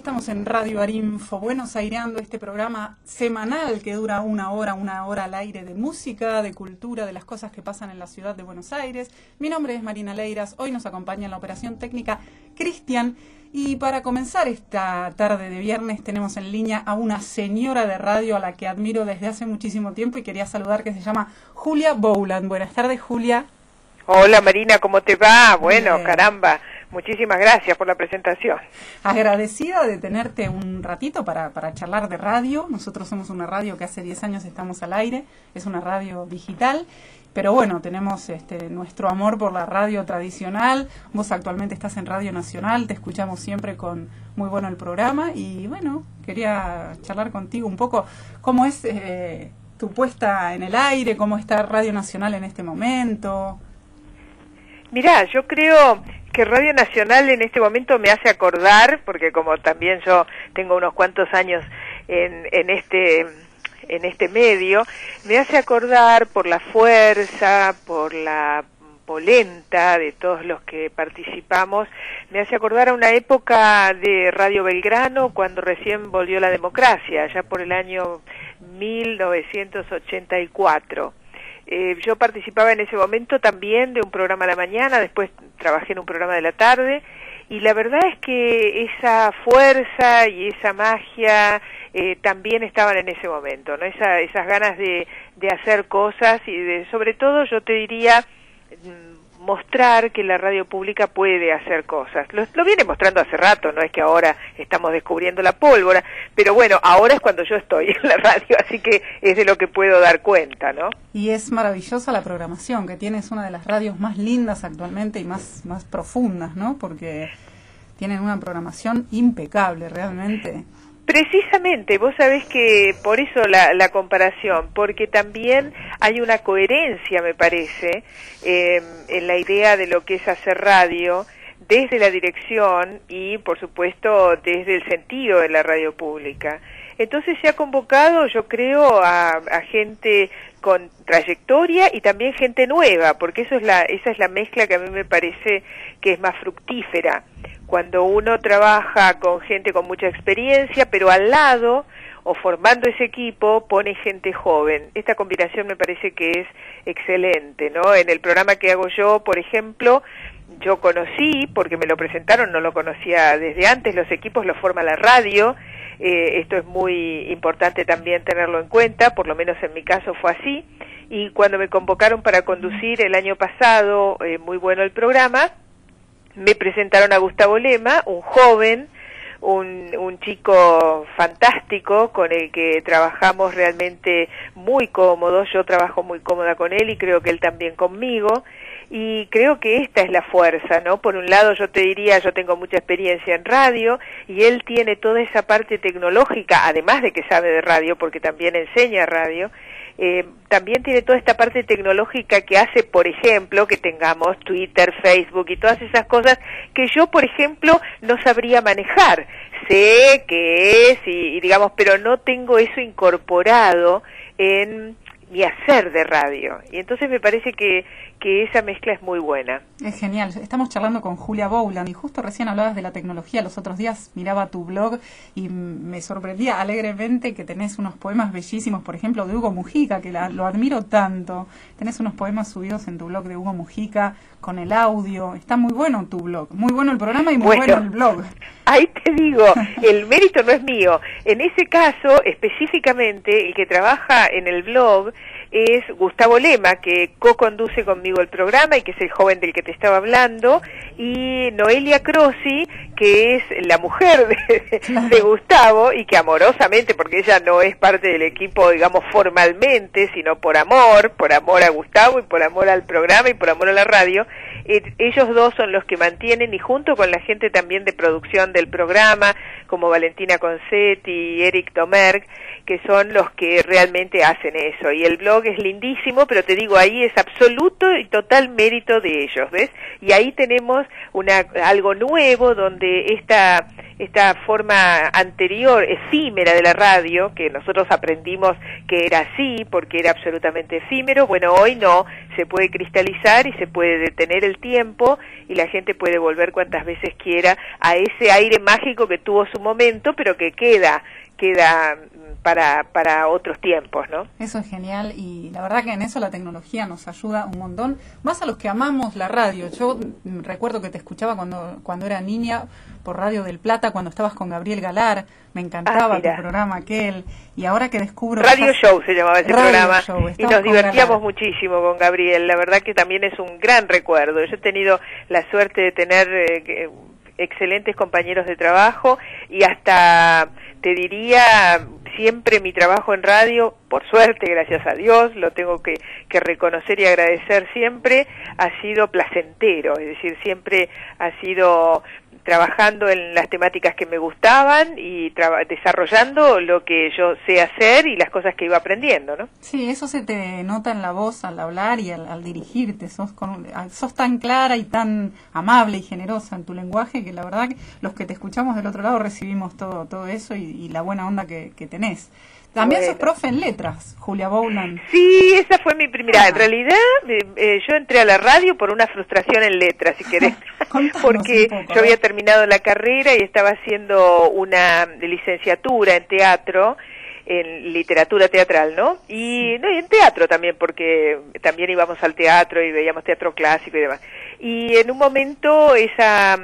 estamos en Radio Arinfo, Buenos Aireando, este programa semanal que dura una hora al aire de música, de cultura, de las cosas que pasan en la ciudad de Buenos Aires. Mi nombre es Marina Leiras, hoy nos acompaña en la operación técnica Cristian. Y para comenzar esta tarde de viernes tenemos en línea a una señora de radio a la que admiro desde hace muchísimo tiempo y quería saludar, que se llama Julia Bowland. Buenas tardes, Julia. Hola Marina, ¿cómo te va? Bueno, caramba, muchísimas gracias por la presentación. Agradecida de tenerte un ratito para charlar de radio. Nosotros somos una radio que hace 10 años estamos al aire, es una radio digital, pero bueno, tenemos nuestro amor por la radio tradicional. Vos actualmente estás en Radio Nacional, te escuchamos siempre con muy bueno el programa y bueno, quería charlar contigo un poco cómo es tu puesta en el aire, cómo está Radio Nacional en este momento. Mirá, yo creo que Radio Nacional en este momento me hace acordar, porque como también yo tengo unos cuantos años en este medio, me hace acordar por la fuerza, por la polenta de todos los que participamos, me hace acordar a una época de Radio Belgrano cuando recién volvió la democracia, ya por el año 1984. Yo participaba en ese momento también de un programa a la mañana, después trabajé en un programa de la tarde, y la verdad es que esa fuerza y esa magia también estaban en ese momento, ¿no? Esas ganas de hacer cosas y sobre todo yo te diría mostrar que la radio pública puede hacer cosas. Lo viene mostrando hace rato, no es que ahora estamos descubriendo la pólvora, pero bueno, ahora es cuando yo estoy en la radio, así que es de lo que puedo dar cuenta, ¿no? Y es maravillosa la programación que tiene, es una de las radios más lindas actualmente y más profundas, ¿no? Porque tienen una programación impecable, realmente. Precisamente, vos sabés que por eso la comparación, porque también hay una coherencia, me parece, en la idea de lo que es hacer radio desde la dirección y, por supuesto, desde el sentido de la radio pública. Entonces se ha convocado, yo creo, a gente con trayectoria y también gente nueva, porque esa es la mezcla que a mí me parece que es más fructífera. Cuando uno trabaja con gente con mucha experiencia, pero al lado, o formando ese equipo, pone gente joven. Esta combinación me parece que es excelente, ¿no? En el programa que hago yo, por ejemplo, yo conocí, porque me lo presentaron, no lo conocía desde antes, los equipos los forma la radio. Esto es muy importante también tenerlo en cuenta, por lo menos en mi caso fue así. Y cuando me convocaron para conducir el año pasado, muy bueno el programa, me presentaron a Gustavo Lema, un joven, un chico fantástico con el que trabajamos realmente muy cómodos. Yo trabajo muy cómoda con él y creo que él también conmigo. Y creo que esta es la fuerza, ¿no? Por un lado yo te diría, yo tengo mucha experiencia en radio y él tiene toda esa parte tecnológica, además de que sabe de radio porque también enseña radio. También tiene toda esta parte tecnológica que hace, por ejemplo, que tengamos Twitter, Facebook y todas esas cosas que yo, por ejemplo, no sabría manejar. Sé qué es y digamos, pero no tengo eso incorporado en mi hacer de radio. Y entonces me parece que esa mezcla es muy buena. Es genial. Estamos charlando con Julia Bowland y justo recién hablabas de la tecnología. Los otros días miraba tu blog y me sorprendía alegremente que tenés unos poemas bellísimos, por ejemplo, de Hugo Mujica, que lo admiro tanto. Tenés unos poemas subidos en tu blog de Hugo Mujica con el audio. Está muy bueno tu blog, muy bueno el programa y muy bueno el blog. Ahí te digo, el mérito no es mío. En ese caso, específicamente, el que trabaja en el blog es Gustavo Lema, que co-conduce conmigo el programa y que es el joven del que te estaba hablando, y Noelia Crossi, que es la mujer de Gustavo y que amorosamente, porque ella no es parte del equipo, digamos, formalmente, sino por amor a Gustavo y por amor al programa y por amor a la radio, ellos dos son los que mantienen, y junto con la gente también de producción del programa, como Valentina Concetti y Eric Domergue, que son los que realmente hacen eso. Y el blog es lindísimo, pero te digo, ahí es absoluto y total mérito de ellos, ¿ves? Y ahí tenemos algo nuevo donde esta forma anterior, efímera de la radio, que nosotros aprendimos que era así, porque era absolutamente efímero. Bueno, hoy no, se puede cristalizar y se puede detener el tiempo y la gente puede volver cuantas veces quiera a ese aire mágico que tuvo su momento, pero que queda para otros tiempos, ¿no? Eso es genial y la verdad que en eso la tecnología nos ayuda un montón, más a los que amamos la radio. Yo recuerdo que te escuchaba cuando era niña por Radio del Plata, cuando estabas con Gabriel Galar, me encantaba tu programa aquel, y ahora que descubro... Radio Show se llamaba ese programa, y nos divertíamos Galar muchísimo con Gabriel, la verdad que también es un gran recuerdo. Yo he tenido la suerte de tener excelentes compañeros de trabajo y hasta, te diría, siempre mi trabajo en radio, por suerte, gracias a Dios, lo tengo que reconocer y agradecer siempre, ha sido placentero, es decir, siempre ha sido trabajando en las temáticas que me gustaban y desarrollando lo que yo sé hacer y las cosas que iba aprendiendo, ¿no? Sí, eso se te nota en la voz al hablar y al dirigirte, sos tan clara y tan amable y generosa en tu lenguaje que la verdad que los que te escuchamos del otro lado recibimos todo eso y la buena onda que tenés. También sos profe en letras, Julia Bowland. Sí, esa fue mi primera. En realidad, yo entré a la radio por una frustración en letras, si querés. Porque yo había terminado la carrera y estaba haciendo una licenciatura en teatro, en literatura teatral, ¿no? Y en teatro también, porque también íbamos al teatro y veíamos teatro clásico y demás. Y en un momento esa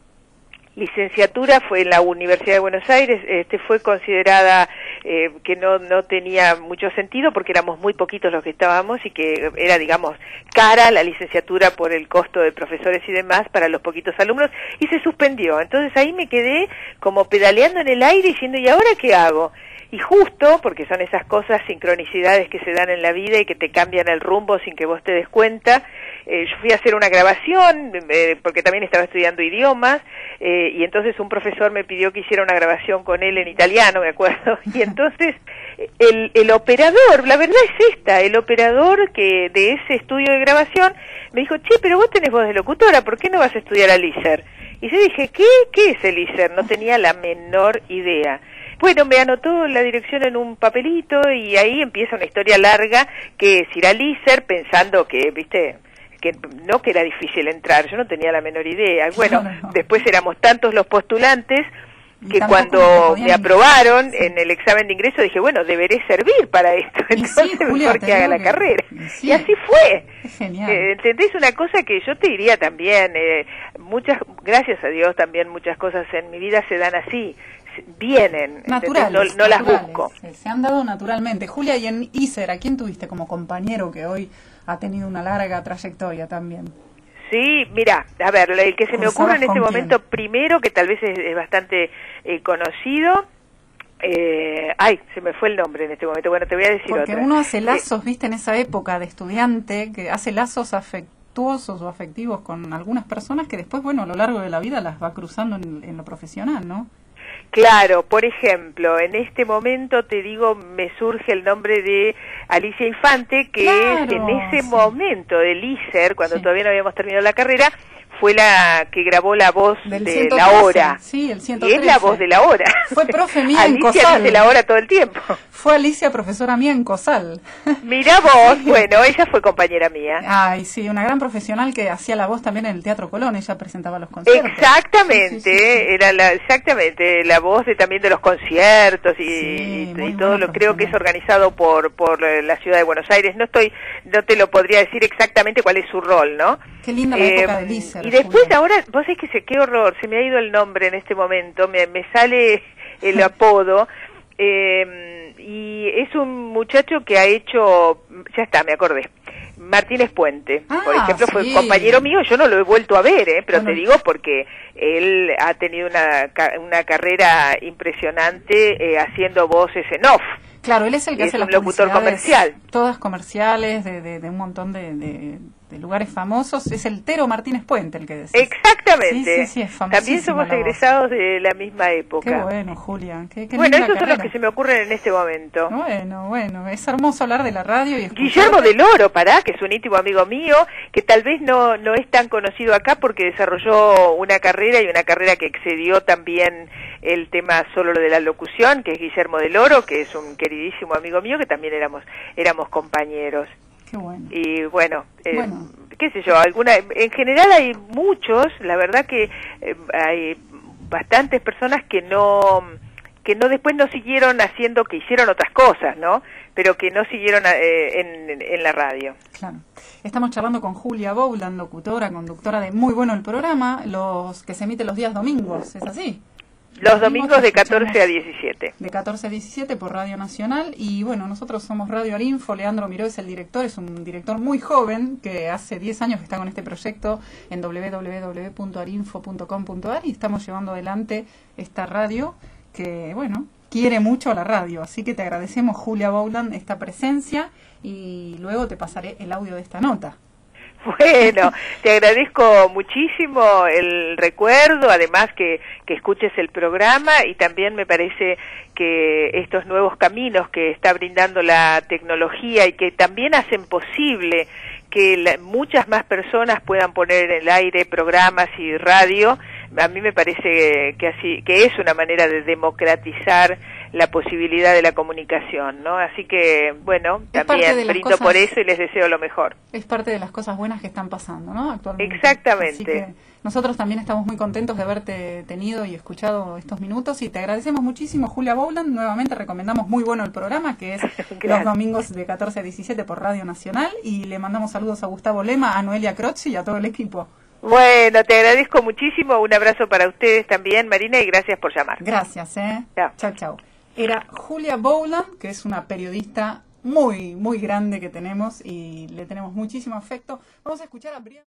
licenciatura fue en la Universidad de Buenos Aires, fue considerada que no tenía mucho sentido porque éramos muy poquitos los que estábamos y que era, digamos, cara la licenciatura por el costo de profesores y demás para los poquitos alumnos, y se suspendió. Entonces ahí me quedé como pedaleando en el aire diciendo, ¿y ahora qué hago? Y justo, porque son esas cosas, sincronicidades que se dan en la vida y que te cambian el rumbo sin que vos te des cuenta, yo fui a hacer una grabación, porque también estaba estudiando idiomas, y entonces un profesor me pidió que hiciera una grabación con él en italiano, me acuerdo, y entonces el operador, la verdad es esta, el operador que de ese estudio de grabación me dijo, che, pero vos tenés voz de locutora, ¿por qué no vas a estudiar al ISER? Y yo dije, ¿qué es el ISER? No tenía la menor idea. Bueno, me anotó la dirección en un papelito y ahí empieza una historia larga que es ir al ISER pensando que, viste, que no, que era difícil entrar, yo no tenía la menor idea. Bueno, después éramos tantos los postulantes que cuando me aprobaron en el examen de ingreso dije, bueno, deberé servir para esto, entonces mejor que haga la carrera. Y así fue. Genial. ¿Entendés? Una cosa que yo te diría también, gracias a Dios también muchas cosas en mi vida se dan así, vienen, naturales, no las busco. Se han dado naturalmente. Julia, y en ISER, ¿a quién tuviste como compañero que hoy ha tenido una larga trayectoria también? Sí, mira, a ver, el que se me ocurre en este momento primero, que tal vez es bastante conocido, se me fue el nombre en este momento, bueno, te voy a decir porque otra. Uno hace lazos, viste, en esa época de estudiante, que hace lazos afectuosos o afectivos con algunas personas que después, bueno, a lo largo de la vida las va cruzando en lo profesional, ¿no? Claro, por ejemplo, en este momento te digo, me surge el nombre de Alicia Infante, que es en ese momento del ISER, cuando todavía no habíamos terminado la carrera, fue la que grabó la voz del de 113, La Hora. Sí, el 113. Y es la voz de La Hora. Fue profe mía en Alicia COSAL. dice La Hora todo el tiempo. Fue Alicia profesora mía en COSAL. Mira vos, bueno, ella fue compañera mía. Ay, sí, una gran profesional que hacía la voz también en el Teatro Colón, ella presentaba los conciertos. Exactamente, era exactamente la voz también de los conciertos y todo lo creo que es organizado por la ciudad de Buenos Aires. No te lo podría decir exactamente cuál es su rol, ¿no? Qué linda la época de ISER. Y después ahora, vos sabés que qué horror, se me ha ido el nombre en este momento, me sale el apodo, y es un muchacho que ha hecho, ya está, me acordé, Martínez Puente, por ejemplo, fue compañero mío, yo no lo he vuelto a ver, pero te digo porque él ha tenido una carrera impresionante haciendo voces en off. Claro, él es el que hace las locutor comercial. Todas comerciales, de un montón de lugares famosos. Es el Tero Martínez Puente el que decís. Exactamente. Sí, es famosísimo. También somos egresados de la misma época. Qué bueno, Julia. Qué bueno, linda esos son los carrera. que se me ocurren en este momento. Bueno, es hermoso hablar de la radio y escucharte. Guillermo del Oro, que es un íntimo amigo mío, que tal vez no es tan conocido acá porque desarrolló una carrera que excedió también el tema solo de la locución, que es Guillermo del Oro, que es un queridísimo amigo mío, que también éramos compañeros. Qué bueno. Y bueno, qué sé yo, en general hay muchos, la verdad que hay bastantes personas que no después no siguieron haciendo, que hicieron otras cosas, ¿no? Pero que no siguieron en la radio. Claro. Estamos charlando con Julia Bowland, locutora, conductora de Muy Bueno el Programa, que se emite los días domingos, ¿es así? Los domingos de 14 a 17. De 14 a 17 por Radio Nacional. Y bueno, nosotros somos Radio Arinfo. Leandro Miró es el director, es un director muy joven que hace 10 años que está con este proyecto en www.arinfo.com.ar y estamos llevando adelante esta radio que, bueno, quiere mucho a la radio. Así que te agradecemos, Julia Bowland, esta presencia y luego te pasaré el audio de esta nota. Bueno, te agradezco muchísimo el recuerdo, además que escuches el programa y también me parece que estos nuevos caminos que está brindando la tecnología y que también hacen posible que muchas más personas puedan poner en el aire programas y radio, a mí me parece que es una manera de democratizar la posibilidad de la comunicación, ¿no? Así que, bueno, también brindo por eso y les deseo lo mejor. Es parte de las cosas buenas que están pasando, ¿no? Actualmente. Exactamente. Así que nosotros también estamos muy contentos de haberte tenido y escuchado estos minutos y te agradecemos muchísimo, Julia Bowland. Nuevamente recomendamos Muy Bueno el Programa, que es los domingos de 14 a 17 por Radio Nacional, y le mandamos saludos a Gustavo Lema, a Noelia Crozzi y a todo el equipo. Bueno, te agradezco muchísimo, un abrazo para ustedes también, Marina, y gracias por llamar. Gracias, Chao. Chau. Era Julia Bowland, que es una periodista muy, muy grande que tenemos y le tenemos muchísimo afecto. Vamos a escuchar a Brian.